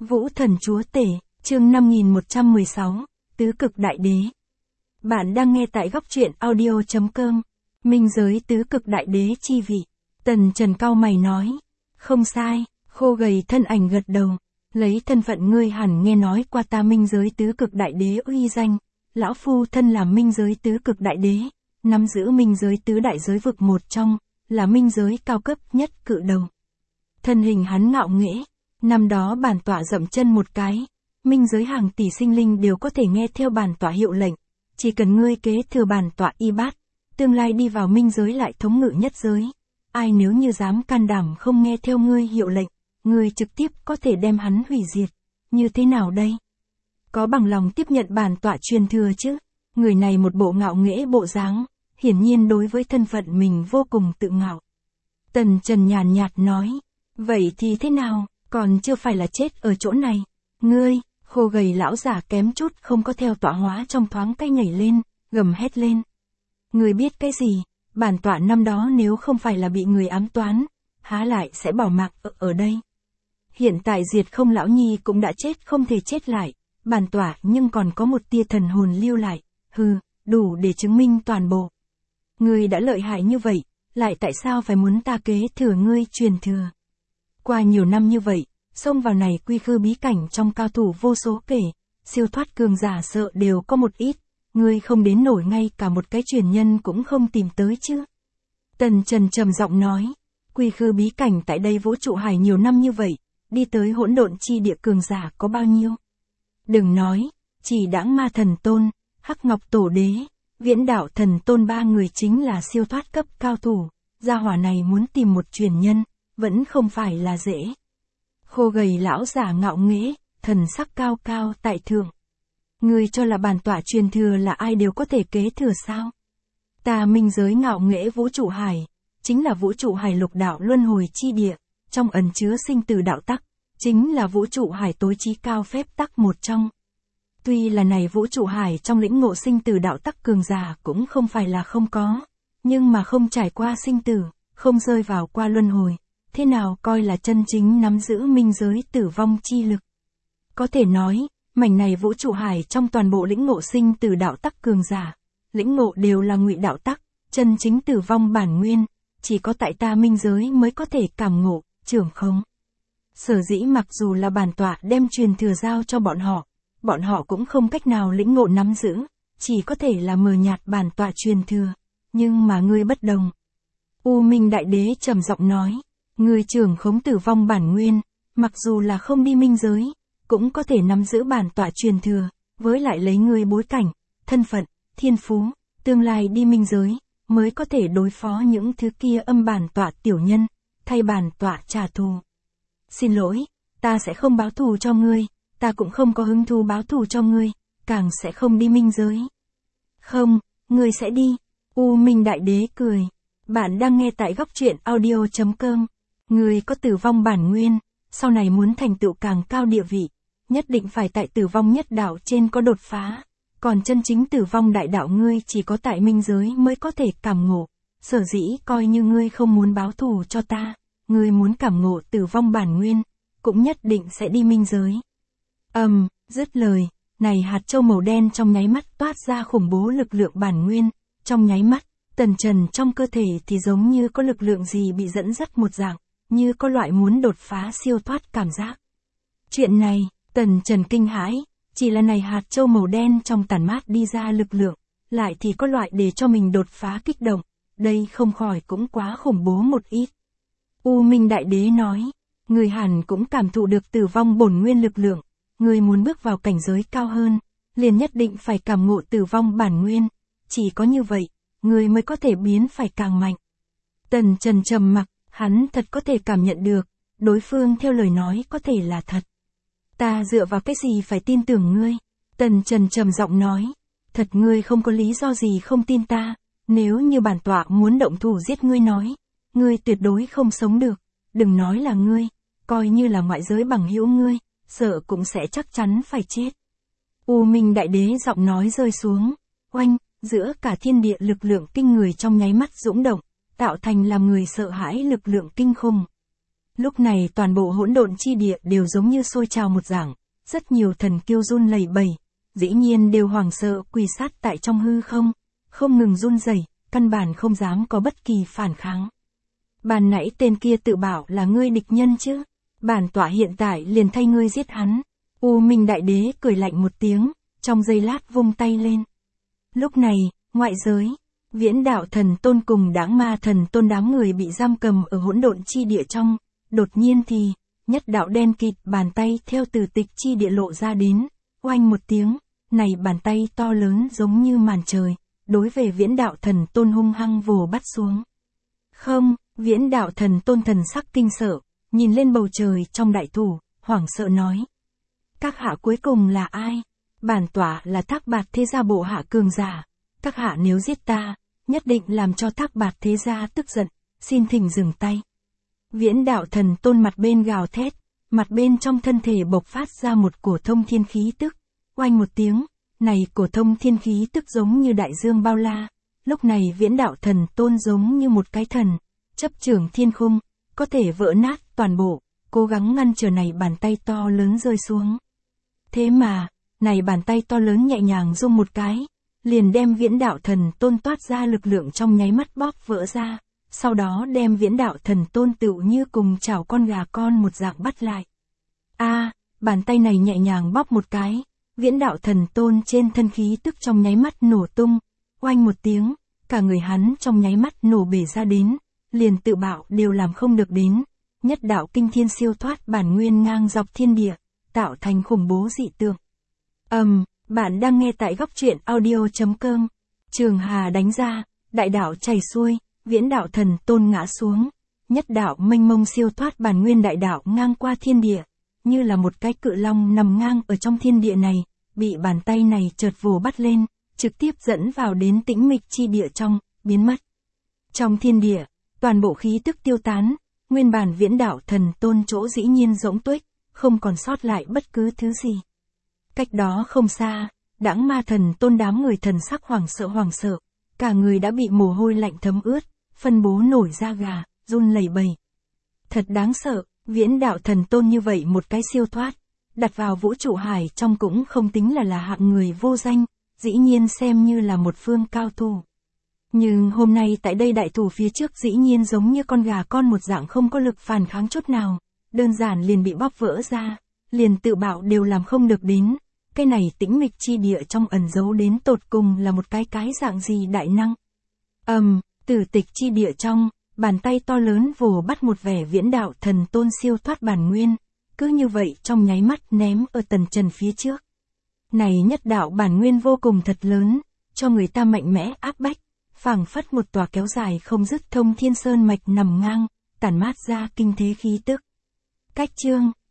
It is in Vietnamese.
Vũ thần chúa tể, chương 5116, Tứ cực đại đế. Bạn đang nghe tại góc truyện audio.com. Minh giới tứ cực đại đế chi vị. Tần Trần cau mày nói. Không sai, khô gầy thân ảnh gật đầu. Lấy thân phận ngươi hẳn nghe nói qua ta minh giới tứ cực đại đế uy danh. Lão phu thân làm minh giới tứ cực đại đế, nắm giữ minh giới tứ đại giới vực một trong, là minh giới cao cấp nhất cự đầu. Thân hình hắn ngạo nghễ. Năm đó bản tọa dậm chân một cái, minh giới hàng tỷ sinh linh đều có thể nghe theo bản tọa hiệu lệnh, chỉ cần ngươi kế thừa bản tọa y bát, tương lai đi vào minh giới lại thống ngự nhất giới. Ai nếu như dám can đảm không nghe theo ngươi hiệu lệnh, ngươi trực tiếp có thể đem hắn hủy diệt. Như thế nào đây? Có bằng lòng tiếp nhận bản tọa truyền thừa chứ? Người này một bộ ngạo nghễ bộ dáng, hiển nhiên đối với thân phận mình vô cùng tự ngạo. Tần Trần nhàn nhạt nói, vậy thì thế nào? Còn chưa phải là chết ở chỗ này. Ngươi, khô gầy lão giả kém chút không có theo tọa hóa trong thoáng cái nhảy lên, gầm hét lên. Ngươi biết cái gì? Bản tọa năm đó nếu không phải là bị người ám toán, há lại sẽ bỏ mặc ở đây. Hiện tại Diệt Không lão nhi cũng đã chết không thể chết lại, bản tọa nhưng còn có một tia thần hồn lưu lại, đủ để chứng minh toàn bộ. Ngươi đã lợi hại như vậy, lại tại sao phải muốn ta kế thừa ngươi truyền thừa? Qua nhiều năm như vậy, xông vào này quy khư bí cảnh trong cao thủ vô số kể, siêu thoát cường giả sợ đều có một ít, ngươi không đến nổi ngay cả một cái truyền nhân cũng không tìm tới chứ. Tần Trần trầm giọng nói, quy khư bí cảnh tại đây vũ trụ hải nhiều năm như vậy, đi tới hỗn độn chi địa cường giả có bao nhiêu? Đừng nói, chỉ đãng ma thần tôn, Hắc Ngọc Tổ Đế, Viễn Đạo thần tôn ba người chính là siêu thoát cấp cao thủ, gia hỏa này muốn tìm một truyền nhân, vẫn không phải là dễ. Khô gầy lão giả ngạo nghễ, thần sắc cao cao tại thượng. Ngươi cho là bản tọa truyền thừa là ai đều có thể kế thừa sao? Ta minh giới ngạo nghễ vũ trụ hải, chính là vũ trụ hải lục đạo luân hồi chi địa, trong ẩn chứa sinh tử đạo tắc, chính là vũ trụ hải tối chí cao phép tắc một trong. Tuy là này vũ trụ hải trong lĩnh ngộ sinh tử đạo tắc cường giả cũng không phải là không có, nhưng mà không trải qua sinh tử, không rơi vào qua luân hồi. Thế nào coi là chân chính nắm giữ minh giới tử vong chi lực? Có thể nói, mảnh này vũ trụ hải trong toàn bộ lĩnh ngộ sinh tử đạo tắc cường giả, lĩnh ngộ đều là ngụy đạo tắc, chân chính tử vong bản nguyên, chỉ có tại ta minh giới mới có thể cảm ngộ, trưởng khống. Sở dĩ mặc dù là bản tọa đem truyền thừa giao cho bọn họ cũng không cách nào lĩnh ngộ nắm giữ, chỉ có thể là mờ nhạt bản tọa truyền thừa, nhưng mà ngươi bất đồng. U Minh Đại Đế trầm giọng nói. Người trưởng khống tử vong bản nguyên, mặc dù là không đi minh giới, cũng có thể nắm giữ bản tọa truyền thừa, với lại lấy người bối cảnh, thân phận, thiên phú, tương lai đi minh giới, mới có thể đối phó những thứ kia âm bản tọa tiểu nhân, thay bản tọa trả thù. Xin lỗi, ta sẽ không báo thù cho ngươi, ta cũng không có hứng thú báo thù cho ngươi, càng sẽ không đi minh giới. Không, ngươi sẽ đi. U Minh Đại Đế cười. Bạn đang nghe tại góc truyện audio.com. Người có tử vong bản nguyên, sau này muốn thành tựu càng cao địa vị, nhất định phải tại tử vong nhất đạo trên có đột phá, còn chân chính tử vong đại đạo ngươi chỉ có tại minh giới mới có thể cảm ngộ, sở dĩ coi như ngươi không muốn báo thù cho ta, ngươi muốn cảm ngộ tử vong bản nguyên, cũng nhất định sẽ đi minh giới. Dứt lời, này hạt châu màu đen trong nháy mắt toát ra khủng bố lực lượng bản nguyên, trong nháy mắt, Tần Trần trong cơ thể thì giống như có lực lượng gì bị dẫn dắt một dạng, như có loại muốn đột phá siêu thoát cảm giác. Chuyện này, Tần Trần kinh hãi, chỉ là này hạt châu màu đen trong tản mát đi ra lực lượng, lại thì có loại để cho mình đột phá kích động, đây không khỏi cũng quá khủng bố một ít. U Minh Đại Đế nói, người hẳn cũng cảm thụ được tử vong bổn nguyên lực lượng, người muốn bước vào cảnh giới cao hơn, liền nhất định phải cảm ngộ tử vong bản nguyên, chỉ có như vậy, người mới có thể biến phải càng mạnh. Tần Trần trầm mặc. Hắn thật có thể cảm nhận được, đối phương theo lời nói có thể là thật. Ta dựa vào cái gì phải tin tưởng ngươi? Tần Trần trầm giọng nói, thật ngươi không có lý do gì không tin ta, nếu như bản tọa muốn động thủ giết ngươi nói, ngươi tuyệt đối không sống được, đừng nói là ngươi, coi như là ngoại giới bằng hữu ngươi, sợ cũng sẽ chắc chắn phải chết. U Minh Đại Đế giọng nói rơi xuống, oanh, giữa cả thiên địa lực lượng kinh người trong nháy mắt dũng động, tạo thành làm người sợ hãi lực lượng kinh khủng. Lúc này toàn bộ hỗn độn chi địa đều giống như sôi trào một dạng, rất nhiều thần kiêu run lẩy bẩy, dĩ nhiên đều hoảng sợ quỳ sát tại trong hư không ngừng run rẩy, căn bản không dám có bất kỳ phản kháng. Ban nãy tên kia tự bảo là ngươi địch nhân chứ, bản tọa hiện tại liền thay ngươi giết hắn. U Minh Đại Đế cười lạnh một tiếng, trong giây lát vung tay lên. Lúc này, ngoại giới, Viễn Đạo Thần Tôn cùng Đãng Ma Thần Tôn đám người bị giam cầm ở hỗn độn chi địa trong, đột nhiên thì, nhất đạo đen kịt bàn tay theo từ tịch chi địa lộ ra đến, oanh một tiếng, này bàn tay to lớn giống như màn trời, đối về Viễn Đạo Thần Tôn hung hăng vồ bắt xuống. Không, Viễn Đạo Thần Tôn thần sắc kinh sợ, nhìn lên bầu trời trong đại thủ, hoảng sợ nói. Các hạ cuối cùng là ai? Bản tọa là Thác Bạt Thế Gia bộ hạ cường giả, các hạ nếu giết ta, nhất định làm cho Thác Bạt Thế Gia tức giận, xin thỉnh dừng tay. Viễn Đạo Thần Tôn mặt bên gào thét, mặt bên trong thân thể bộc phát ra một cổ thông thiên khí tức, oanh một tiếng, này cổ thông thiên khí tức giống như đại dương bao la, lúc này Viễn Đạo Thần Tôn giống như một cái thần, chấp trưởng thiên khung, có thể vỡ nát toàn bộ, cố gắng ngăn trở này bàn tay to lớn rơi xuống. Thế mà, này bàn tay to lớn nhẹ nhàng rung một cái, liền đem Viễn Đạo Thần Tôn toát ra lực lượng trong nháy mắt bóp vỡ ra, sau đó đem Viễn Đạo Thần Tôn tựu như cùng chảo con gà con một dạng bắt lại. Bàn tay này nhẹ nhàng bóp một cái, Viễn Đạo Thần Tôn trên thân khí tức trong nháy mắt nổ tung, oanh một tiếng, cả người hắn trong nháy mắt nổ bể ra đến, liền tự bạo đều làm không được đến, nhất đạo kinh thiên siêu thoát bản nguyên ngang dọc thiên địa, tạo thành khủng bố dị tượng. Bạn đang nghe tại góc truyện audio.com. Trường hà đánh ra, đại đạo chảy xuôi, Viễn Đạo Thần Tôn ngã xuống, nhất đạo mênh mông siêu thoát bản nguyên đại đạo ngang qua thiên địa, như là một cái cự long nằm ngang ở trong thiên địa này, bị bàn tay này chợt vồ bắt lên, trực tiếp dẫn vào đến tĩnh mịch chi địa trong, biến mất. Trong thiên địa, toàn bộ khí tức tiêu tán, nguyên bản Viễn Đạo Thần Tôn chỗ dĩ nhiên rỗng tuếch, không còn sót lại bất cứ thứ gì. Cách đó không xa, Đãng Ma Thần Tôn đám người thần sắc hoảng sợ, cả người đã bị mồ hôi lạnh thấm ướt, phân bố nổi da gà, run lẩy bẩy. Thật đáng sợ, Viễn Đạo Thần Tôn như vậy một cái siêu thoát, đặt vào vũ trụ hải trong cũng không tính là hạng người vô danh, dĩ nhiên xem như là một phương cao thủ. Nhưng hôm nay tại đây đại thủ phía trước dĩ nhiên giống như con gà con một dạng không có lực phản kháng chút nào, đơn giản liền bị bóp vỡ ra, liền tự bạo đều làm không được đến. Cái này tĩnh mịch chi địa trong ẩn giấu đến tột cùng là một cái dạng gì đại năng. Tử tịch chi địa trong, bàn tay to lớn vồ bắt một vẻ Viễn Đạo Thần Tôn siêu thoát bản nguyên, cứ như vậy trong nháy mắt ném ở tần trần phía trước. Này nhất đạo bản nguyên vô cùng thật lớn, cho người ta mạnh mẽ áp bách, phảng phất một tòa kéo dài không dứt thông thiên sơn mạch nằm ngang, tản mát ra kinh thế khí tức. Cách chương